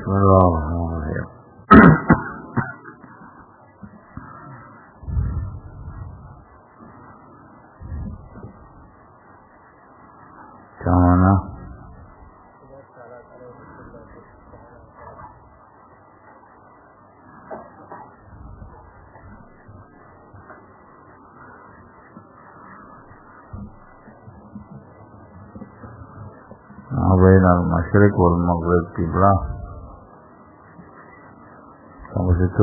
Bismillahirrahmanirrahim. Mana? Bainal masyriq wal maghrib qiblah. Sampai situ.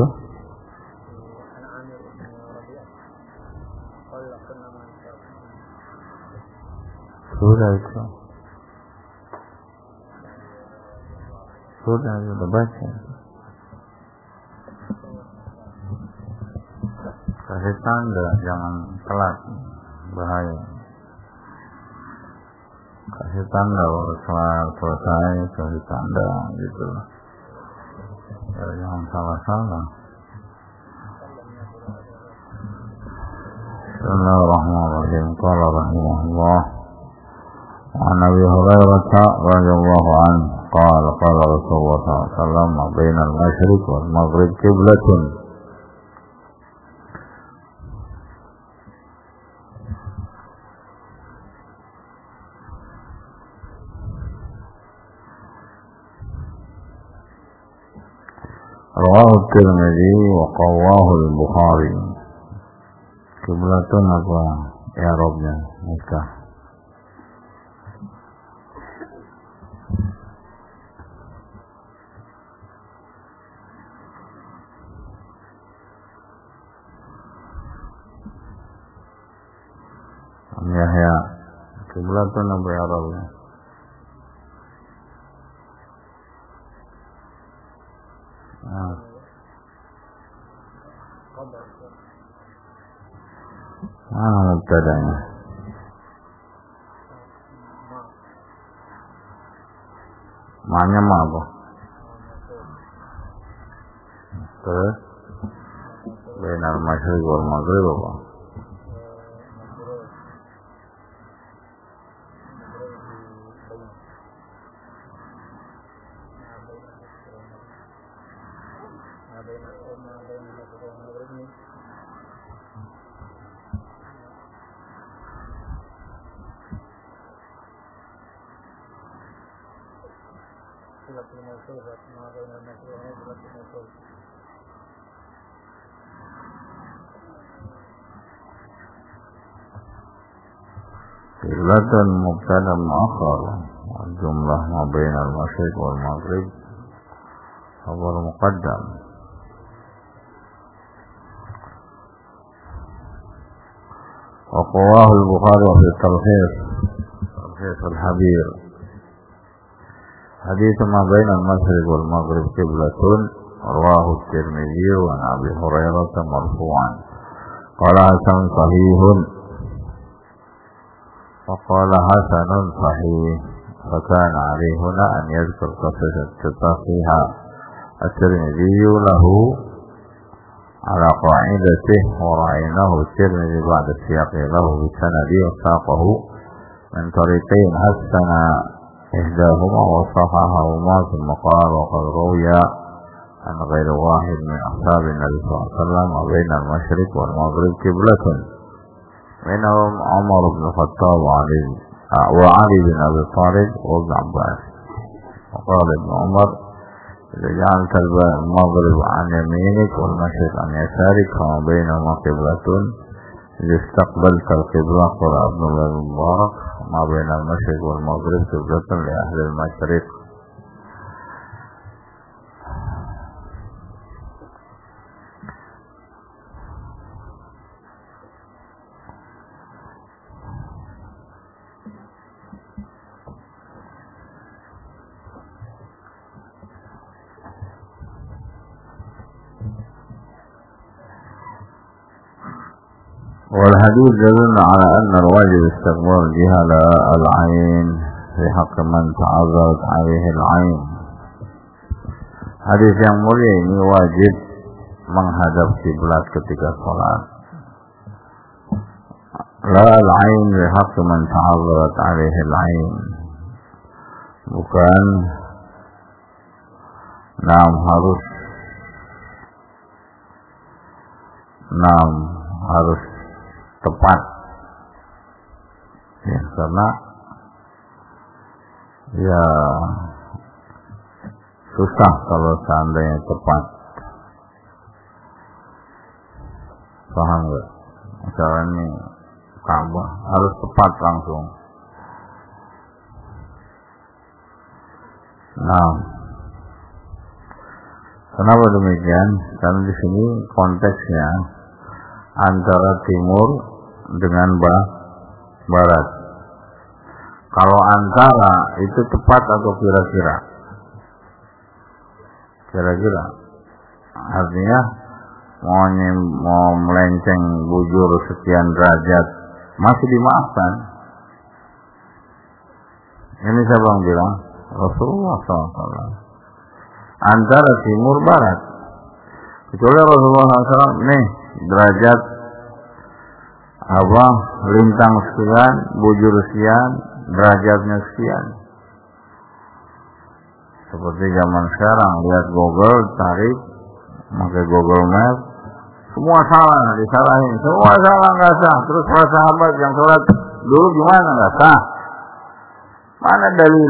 Sudah itu. Sudah baca. Kasih tanda, jangan telat, bahaya. Kasih tanda kalau selesai, kasih tanda gitu. Ya, jangan salah-salah. Bismillahirrahmanirrahim. Qala rahimahullah. An Abi Hurairah radhiyallahu anhu qala qala Rasulullah sallallahu alaihi wasallam bainal masyriq wal maghrib qiblatun. Rawahu Tirmidzi wa qawahu al-Bukhari. Qiblatun apa i'rabnya? Nikah. Ya, qiblatun apa i'rabnya? Mana mubtada'nya? Ma'nya ma apa? Terus bainal masyriq wal maghrib apa? Qiblatun mubtada mu'akhkhar jumlah ma bainal masyriq wal maghrib khabar muqaddam. Wa qawahu al-Bukhari fi talkhis al-Habir. Hadits ma bainal masyriq wal maghrib qiblatun rawahu at-Tirmidzi wa Abi Hurairah marfu'an. Qala hasan sahihun وقال حسن صحيح فكان عليه هنا أن يذكر تصحيح الترمذي له على قاعدته ورأيناه الترمذي بعد السياق له بالسند وساقه من طريقين حسن إحداهما وصححهما ثم قال وقد روي عن غير واحد من أصحاب النبي صلى الله عليه وسلم وبين المشرق والمغرب قبلة منهم عمر بن الخطاب وعلي بن أبي طالب وابن عباس. وقال ابن عمر إذا جعلت المغرب عن يمينك والمشرق عن يسارك فما بينهما قبلة إذا استقبلت القبلة قال ابن المبارك ما بين المشرق والمغرب قبلة لأهل المشرق. والحديث يدل على أن الواجب استقبال جهة العين في حق من تعذرت عليه العين. Hadis yang mulia ini wajib menghadap kiblat ketika salat. La al-ain fi haqq man ta'azzarat 'alaihi al-ain. Bukan harus tepat. Ya, karena ya susah kalau seandainya tepat. Paham nggak? Misalnya Ka'bah harus tepat langsung. Kenapa demikian? Karena di sini konteksnya antara timur dengan barat. Kalau antara itu tepat atau kira-kira? Kira-kira. Artinya mau melenceng bujur sekian derajat masih dimaafkan. Ini siapa yang bilang? Rasulullah SAW. Antara timur barat. Kecuali Rasulullah SAW, nih derajat lintang sekian, bujur sekian, derajatnya sekian. Seperti zaman sekarang, lihat Google, tarik, pakai Google Map, semua salah, disalahin, semua salah, nggak sah. Terus para sahabat yang sholat dulu gimana, nggak sah? Mana dalil?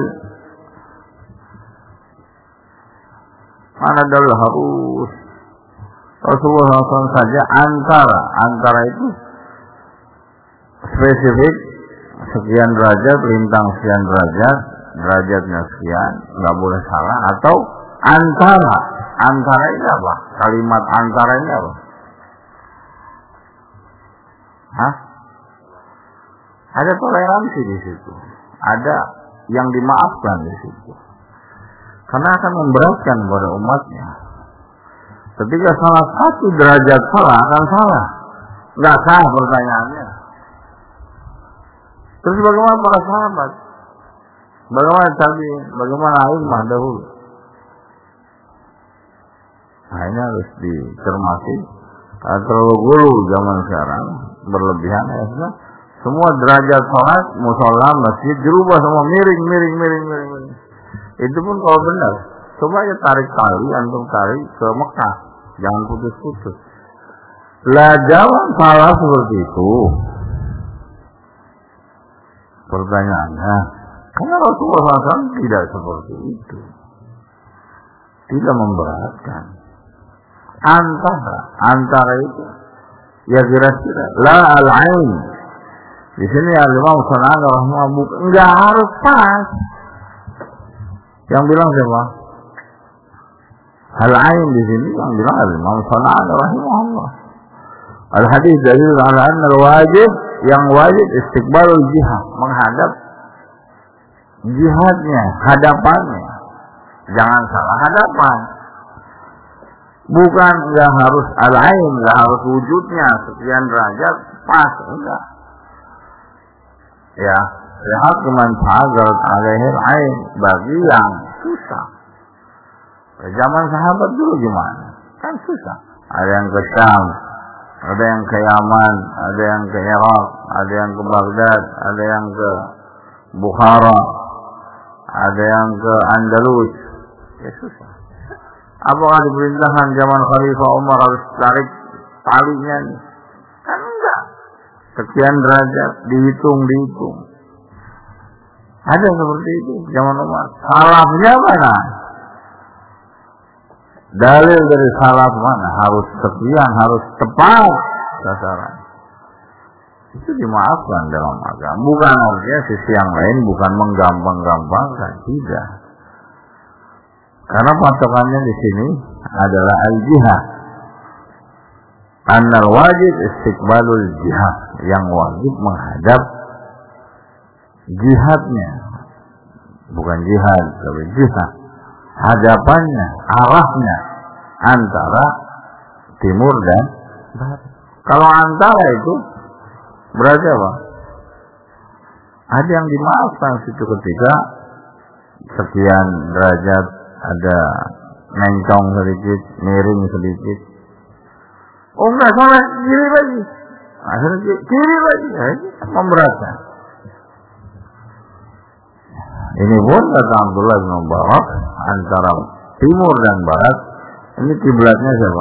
Mana dalil? Harus Rasulullah SAW saja antara itu spesifik sekian derajat, lintang sekian derajat, derajatnya sekian, nggak boleh salah. Atau antara ini apa? Kalimat antara ini apa? Ada toleransi di situ, ada yang dimaafkan di situ, karena akan memberatkan kepada umatnya. Ketika salah satu derajat salah akan salah, nggak sah pertanyaannya. Terus bagaimana para sahabat? Bagaimana tabi'in? Bagaimana a'immah dahulu? Nah, ini harus dicermati. Terlalu gulu zaman sekarang berlebihan ya. Semua derajat salat, musholla, masjid dirubah semua miring. Itu pun kalau benar. Coba aja tarik tali, antum tarik ke Mekah, jangan putus-putus. Lah jangan salah seperti itu. Pertanyaannya, karena Rasulullah SAW tidak seperti itu, tidak memberatkan. Antara itu, ya kira-kira la al-ain. Di sini Al-Imam Sana'ani rahimahullah enggak harus pas. Yang bilang siapa? Al-ain di sini yang bilang Al-Imam Sana'ani rahimahullah. Al-hadis dalil ala anna al-wajib, yang wajib istiqbalul jihad, menghadap jihadnya, hadapannya. Jangan salah hadapan. Bukan enggak harus al-ain, enggak harus wujudnya sekian derajat pas, enggak. Ya, lihat kemanfaat alaihi al-ain bagi yang susah. Zaman sahabat dulu gimana? Kan susah. Ada yang ke Syam, ada yang ke Yaman, ada yang ke Irak, ada yang ke Baghdad, ada yang ke Bukhara, ada yang ke Andalus. Ya susah. Apakah diperintahkan zaman Khalifah Umar harus tarik talinya? Kan enggak. Sekian derajat dihitung. Ada seperti itu zaman Umar. Salafnya mana? Dalil dari salaf mana? Harus sekian, harus tepat sasaran. Itu dimaafkan dalam agama. Bukan artinya sisi yang lain bukan menggampang-gampangkan, tidak. Karena patokannya di sini adalah al-jihad. Annal wajib istiqbalul jihad, yang wajib menghadap jihadnya, bukan jihad, tapi jihad. Hadapannya, arahnya antara timur dan barat. Kalau antara itu berarti apa? Ada yang dimaafkan situ ketika sekian derajat ada mencong sedikit, miring sedikit. Oh enggak, salah kiri lagi. Akhirnya kiri lagi, memberatkan. Ini pun kata Abdullah bin Mubarak, antara timur dan barat. Ini kiblatnya siapa?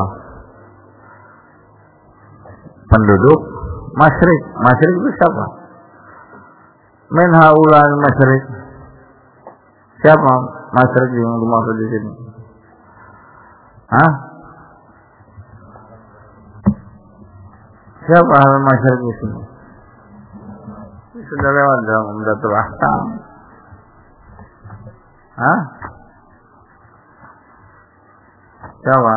Penduduk masyrik. Masyrik itu siapa? Min haulal masyrik. Siapa masyrik yang dimaksud di sini? Hah? Siapa hal masyrik di sini? Sudah lewat dalam Umdatul Ahkam. Hah? Siapa?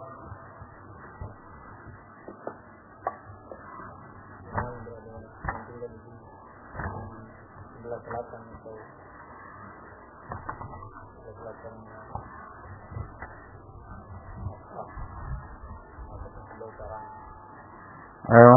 Ayo.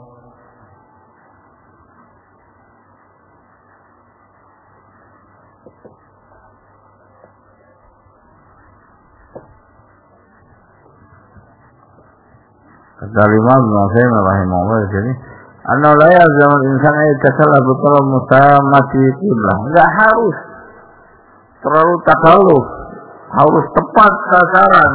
Kata Imam Ibnu Utsaimin rahimahullah di sini, "Anna la yalzamu al-insan an yatakallaf bi talab musamati qiblah." Enggak harus terlalu takalluf, harus tepat sasaran.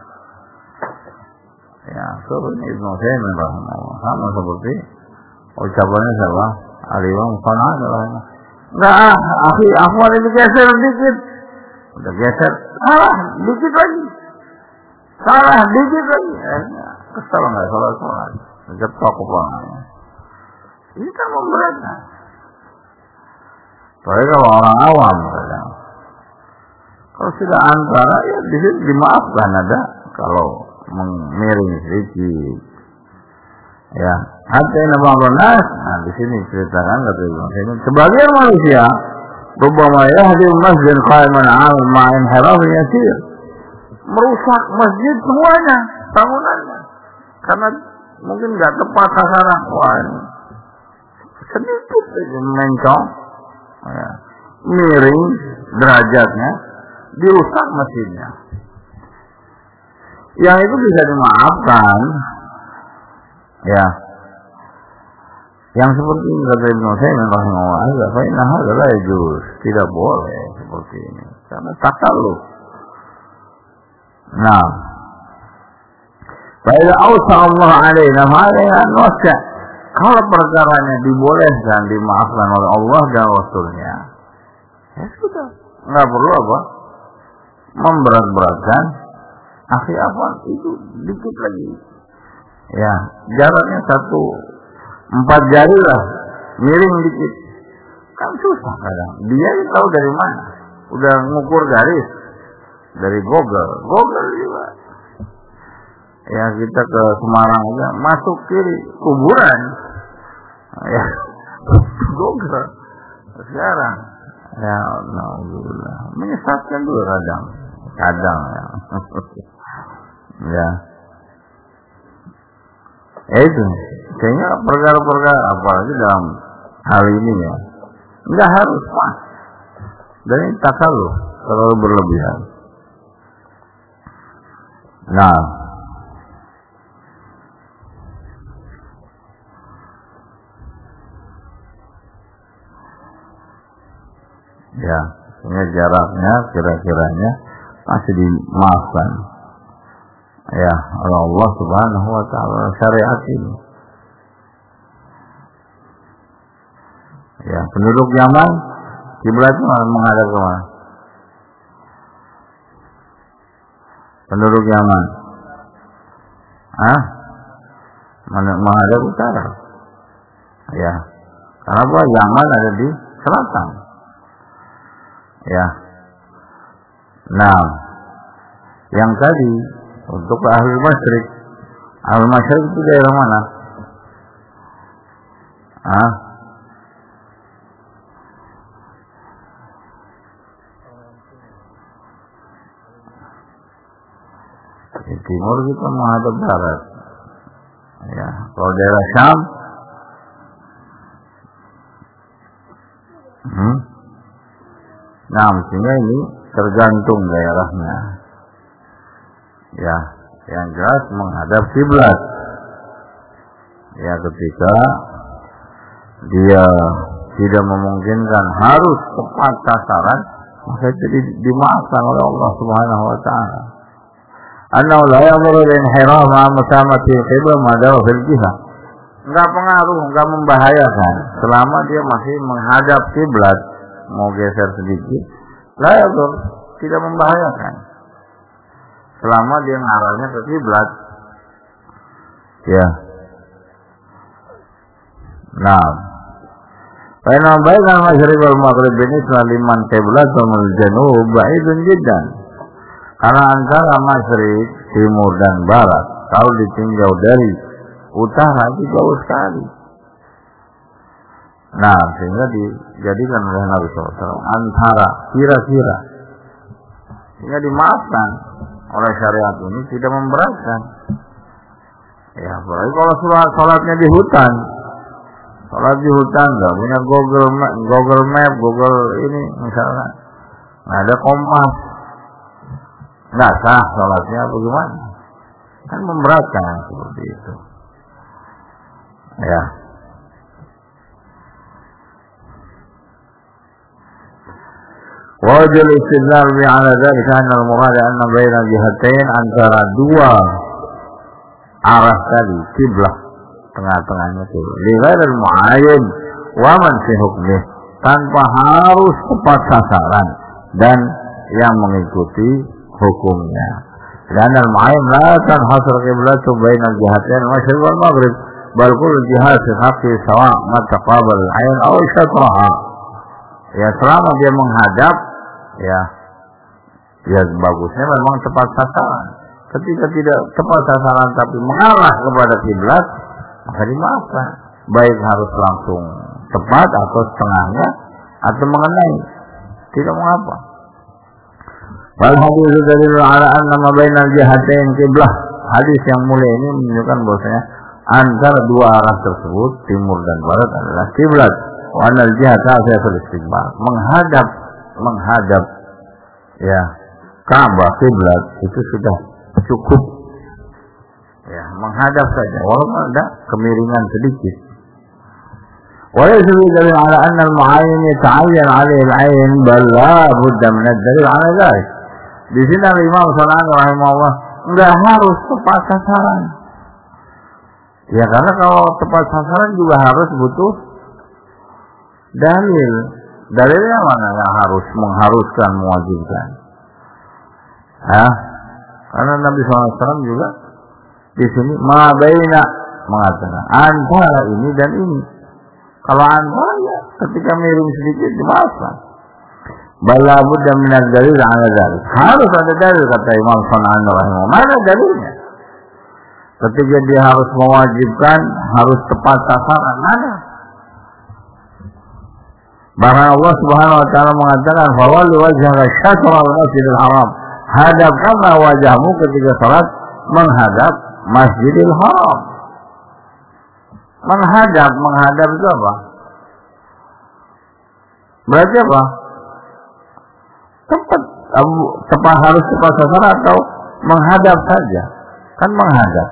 Ya, ini Ibnu Utsaimin rahimahullah sama seperti ucapannya siapa? Al-Imam Qana'ani rahimahullah. Enggak, aku ada digeser dikit. Udah geser, salah dikit lagi. Salah dikit lagi. Kesal nggak sholat, ngegetok kepalanya. Ini kan memberatkan. Soalnya kalau orang awam, kadang. Kalau sudah antara, ya di sini dimaafkan ada. Kalau miring sedikit, ya. Hatta nabahunas. Nah di sini ceritakan kata Ibnu Utsaimin. Sebagian manusia, rubbama yahdil masjid qaiman 'ala ma'in haraf yasir. Merusak masjid semuanya, bangunannya. Karena mungkin nggak tepat sasaran. Wah, ini sedikit saja mencong, ya. Miring derajatnya, dirusak masjidnya. Yang itu bisa dimaafkan, ya. Yang seperti ini kata Ibnu Utsaimin rahimahullah, fa inna hadza la yajuz, tidak boleh seperti ini karena takalluf. Nah, Fa'idha awsa Allah alaina fa'alaina an-wasa'. Kalau perkaranya dibolehkan, dimaafkan oleh Allah dan Rasulnya, ya sudah, nggak perlu apa memberat-beratkan. Akhi afwan itu dikit lagi, ya jaraknya 4 jari lah, miring dikit, kan susah kadang. Dia tahu dari mana, udah ngukur garis dari Google juga. Ya kita ke Semarang aja, masuk kiri kuburan, ya Google sekarang, ya alhamdulillah menyesatkan juga kadang ya. Ya itu sehingga perkara-perkara apalagi dalam hal ini ya nggak harus pas dan ini takalluf terlalu berlebihan. Nah, ya, sehingga jaraknya kira-kiranya masih dimaafkan, ya, oleh Allah Subhanahu wa taala syariat ini. Ya, penduduk Yaman kiblatnya menghadap ke mana? Penduduk Yaman, menghadap utara. Ya, kenapa? Yaman ada di selatan. Ya. Nah, yang tadi untuk ahli masyrik itu daerah mana? Di timur kita menghadap barat. Ya, kalau daerah Syam, nah, mestinya ini tergantung daerahnya. Ya, yang jelas menghadap kiblat. Ya, ketika dia tidak memungkinkan harus tepat sasaran, maka jadi dimaafkan oleh Allah Subhanahu wa taala. Annahu la yadhurru al-inhiraf ma'a musamati al-qiblah ma dawa fil jihah. Enggak pengaruh, enggak membahayakan selama dia masih menghadap kiblat, mau geser sedikit, la yadhur, tidak membahayakan. Selama dia ngarahnya ke kiblat. Ya. Nah, Baina baina al-masyriq wal maghrib binisbah liman qiblatul janub ba'idun jiddan. Karena antara masyriq, timur dan barat kalau ditinjau dari utara itu jauh sekali. Nah, sehingga dijadikan oleh Nabi SAW antara kira-kira, sehingga dimaafkan oleh syariat ini, tidak memberatkan. Ya, apalagi kalau sholatnya di hutan. Sholat di hutan nggak punya Google Map, Google ini misalnya, nggak ada kompas, nggak sah sholatnya bagaimana? Kan memberatkan seperti itu. Ya. Wajib istidlal bi'ala dzalika anna al-murad anna baina jihatain, antara dua arah tadi kiblah, tengah-tengahnya itu lighairil mu'ayyin wa man fi hukmih, tanpa harus tepat sasaran dan yang mengikuti hukumnya. Dan al-mu'ayyin la tanhasr qiblatu bainal jihatain al-masyriq wal maghrib bal kullu jihad fi haqqi sawa' ma taqabal al-'ayn aw shatraha. Ya, selama dia menghadap, ya bagusnya memang tepat sasaran. Ketika tidak tepat sasaran tapi mengarah kepada kiblat, maka dimaafkan. Baik harus langsung tepat atau setengahnya atau mengenai, tidak mengapa. Wal hadis dalil ala anna ma bainal jihatain qiblah. Hadis yang mulia ini menunjukkan bahwasanya antara dua arah tersebut, timur dan barat, adalah kiblat. Wa anal jihata fil istiqbal, menghadap ya Ka'bah kiblat itu sudah cukup. Ya, menghadap saja walaupun ada kemiringan sedikit. Wa yasbi dalil ala anna al-mu'ayyin yata'ayyan 'alaihi al-'ayn bal la budda min ad-dalil 'ala dhalik. Di sini Imam Sanani rahimahullah enggak harus tepat sasaran. Ya, karena kalau tepat sasaran juga harus butuh dalil. Dalilnya mana yang harus mengharuskan, mewajibkan? Karena Nabi SAW juga di sini mabaina mengatakan antara ini dan ini. Kalau antara, ya ketika miring sedikit dimaafkan. Bala budda min ad-dalil 'ala dzalik. Harus ada dalil, kata Imam Sanani rahimahullah. Mana dalilnya? Ketika dia harus mewajibkan, harus tepat sasaran, mana? Bahkan Allah Subhanahu wa taala mengatakan, "Fawalli wajhaka syatral masjidil haram." Hadapkanlah wajahmu ketika salat menghadap Masjidil Haram. Menghadap itu apa? Berarti apa? Tepat harus tepat sasaran atau menghadap saja? Kan menghadap.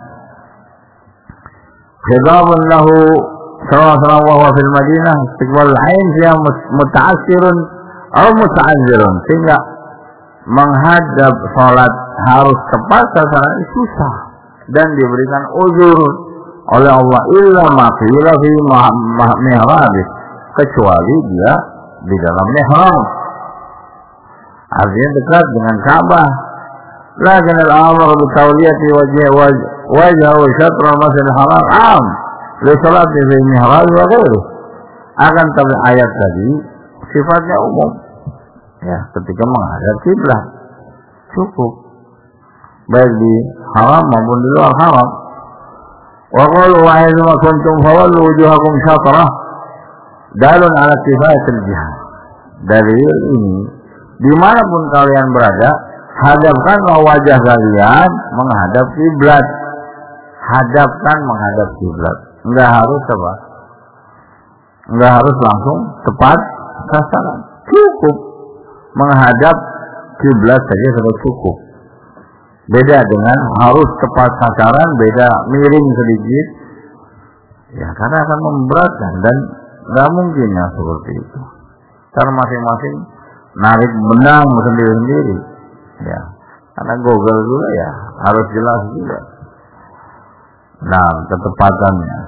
Khidabun lahu sallallahu wa huwa fil Madinah istiqbal ain fiha muta'assirun atau muta'azzirun, sehingga menghadap salat harus tepat sasaran susah dan diberikan uzur oleh Allah illa ma qila fi mihrab, kecuali dia di dalam mihrab, artinya dekat dengan Ka'bah. Lakin al-amr bi tawliyati wajhu syatr al-masjidil haram am li salati fi mihrab wa ghairu. Akan tapi ayat tadi sifatnya umum. Ya, ketika menghadap kiblat cukup, baik di haram maupun di luar haram. Wa qalu wa ayyuma kuntum fawallu wujuhakum syatrah dalun ala kifayatil jihad. Dalil ini, dimanapun kalian berada, hadapkanlah wajah kalian menghadap kiblat. Hadapkan menghadap kiblat. Enggak harus apa? Enggak harus langsung tepat sasaran. Cukup menghadap kiblat saja sudah cukup. Beda dengan harus tepat sasaran, beda miring sedikit. Ya, karena akan memberatkan dan nggak mungkin ya seperti itu. Karena masing-masing narik benang sendiri-sendiri. Ya, karena Google juga ya harus jelas juga. Nah, ketepatannya.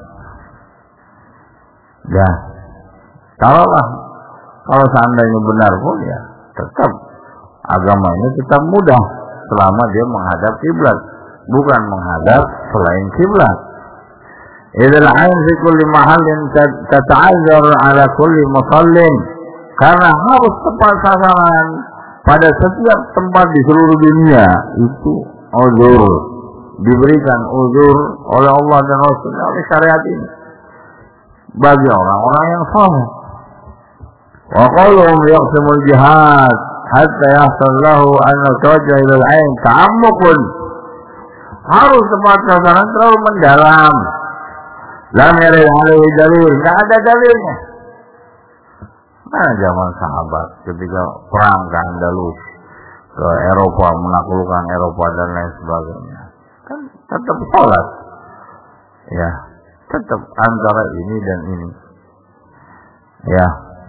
Ya, kalau seandainya benar pun ya tetap agama ini tetap mudah selama dia menghadap kiblat, bukan menghadap selain kiblat. Idzal ain fi kulli mahallin tata'azzar ala kulli musallin, karena harus tepat sasaran pada setiap tempat di seluruh dunia. Itu uzur, diberikan uzur oleh Allah dan Rasulnya, oleh syariat ini bagi orang-orang yang saleh. Wa qawluhum yaqsimul jihad hatta yahsul lahu an tawajjah ila al-ain ta'ammuqun, harus tepat sasaran terlalu mendalam. Lam yarid alaihi dalil, enggak ada dalilnya. Nah, zaman sahabat ketika perang ke Andalus, ke Eropa, menaklukkan Eropa dan lain sebagainya, kan tetap sholat. Ya, tetap antara ini dan ini. Ya,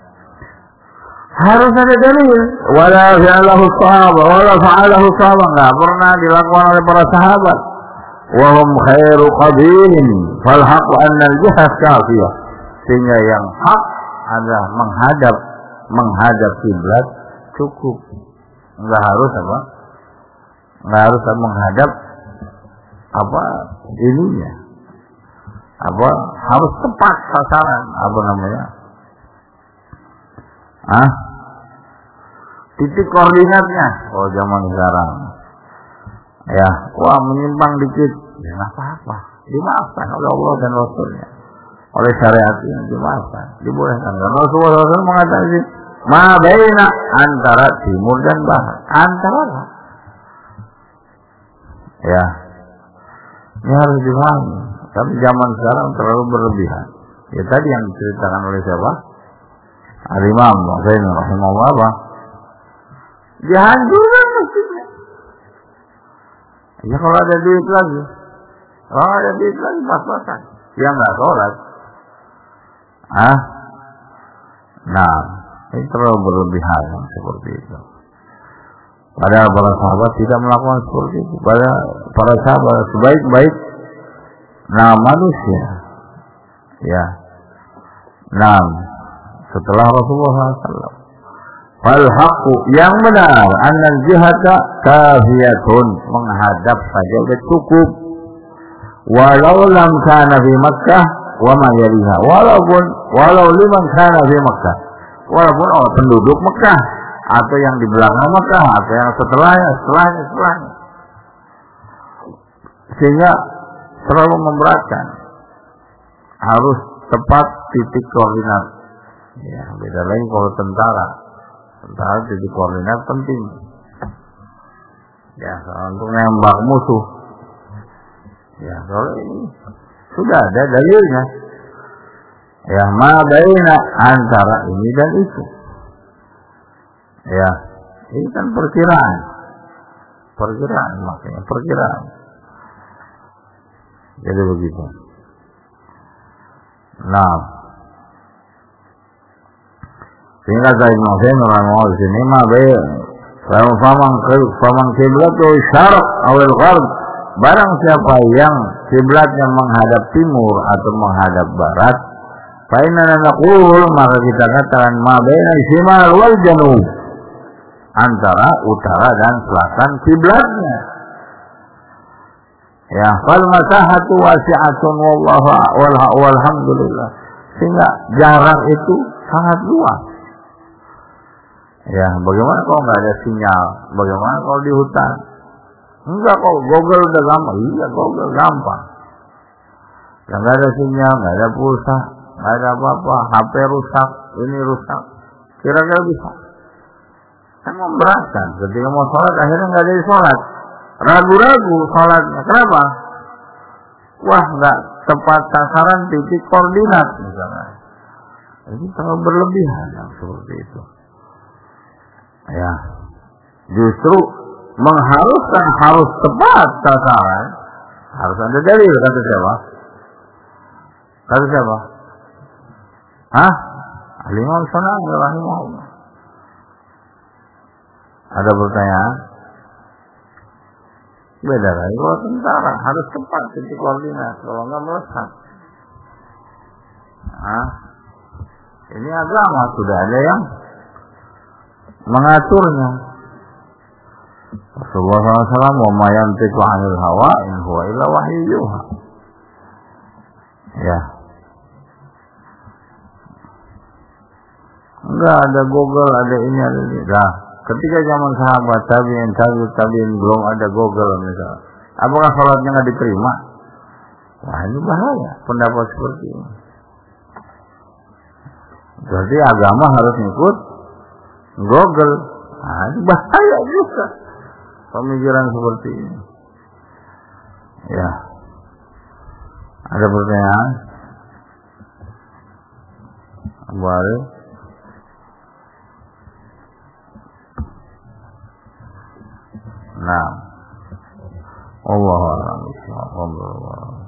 harus ada dalil. Wala fa'alahu sahabat, wala fa'alahu sahabat, enggak pernah dilakukan oleh para sahabat. Wa hum khairu qabilin, fal haqqu anna al-jihad kafiyah. Sehingga yang hak adalah menghadap kiblat cukup. Enggak harus apa? Enggak harus menghadap apa ininya. Apa harus tepat sasaran, apa namanya? Titik koordinatnya. Oh, zaman sekarang. Ya, wah menyimpang dikit, ya enggak apa-apa. Dimaafkan oleh Allah dan Rasulnya. Oleh syariat ini dimaafkan, dibolehkan. Karena Rasulullah SAW mengatakan ma baina antara timur dan barat, antara. Ya, ini harus dipahami. Tapi zaman sekarang terlalu berlebihan. Ya tadi yang diceritakan oleh siapa? Al-Imam Zain rahimahullah apa? Dihancurkan masjidnya. Ya kalau ada duit lagi, pas-pasan. Dia nggak sholat. Nah, ini terlalu berlebihan seperti itu. Padahal para sahabat tidak melakukan seperti itu. Para sahabat sebaik-baik manusia. Ya. Setelah Rasulullah SAW. Fal haqqu, yang benar, annal jihata kafiyatun, menghadap saja sudah cukup. Walau lam kana fi Makkah wa ma yaliha, walau liman kana fi Makkah, walaupun orang penduduk Mekah atau yang di belakang Mekah atau yang setelahnya. Sehingga terlalu memberatkan. Harus tepat titik koordinat. Ya, beda lagi kalau tentara titik koordinat penting. Ya, untuk nembak musuh. Ya, soalnya ini sudah ada dalilnya. Ya, ma baina antara ini dan itu. Ya, ini kan perkiraan makanya perkiraan. Jadi begitu. Nah, sehingga saya ingin orang di sini ma baina faman kiblatu syarq awal gharb, barang siapa yang kiblatnya menghadap timur atau menghadap barat, fa inna naqul, maka kita katakan ma baina shimal wal janub, antara utara dan selatan kiblatnya. Ya, fal masahatu wasi'atun walhamdulillah. Sehingga jarak itu sangat luas. Ya, bagaimana kalau nggak ada sinyal? Bagaimana kalau di hutan? Enggak, kok Google udah gampang. Iya, Google gampang. Yang nggak ada sinyal, nggak ada pulsa, nggak ada apa-apa, HP rusak, ini rusak. Kira-kira bisa? Kan memberatkan. Ketika mau sholat, akhirnya nggak jadi sholat. Ragu-ragu sholatnya. Kenapa? Wah, nggak tepat sasaran titik koordinat misalnya. Ini terlalu berlebihan yang seperti itu. Ya, justru mengharuskan harus tepat sasaran, harus ada dalil. Kata siapa? Al-Imam Syafi'i rahimahullah. Ada pertanyaan? Beda lagi kalau tentara harus tepat titik koordinat, kalau nggak melesat. Ini agama sudah ada yang mengaturnya. Rasulullah SAW wa ma yantiqu 'anil hawa in huwa illa wahyu yuha. Ya. Enggak ada Google, ada ini, ada ini. Nah, ketika zaman sahabat tabi'in belum ada Google misalnya. Apakah salatnya nggak diterima? Wah, ini bahaya pendapat seperti ini. Jadi agama harus ikut Google. Nah, ini bahaya juga pemikiran seperti ini. Ya. Ada pertanyaan? Abu Arif? Nah. Allahu a'lam.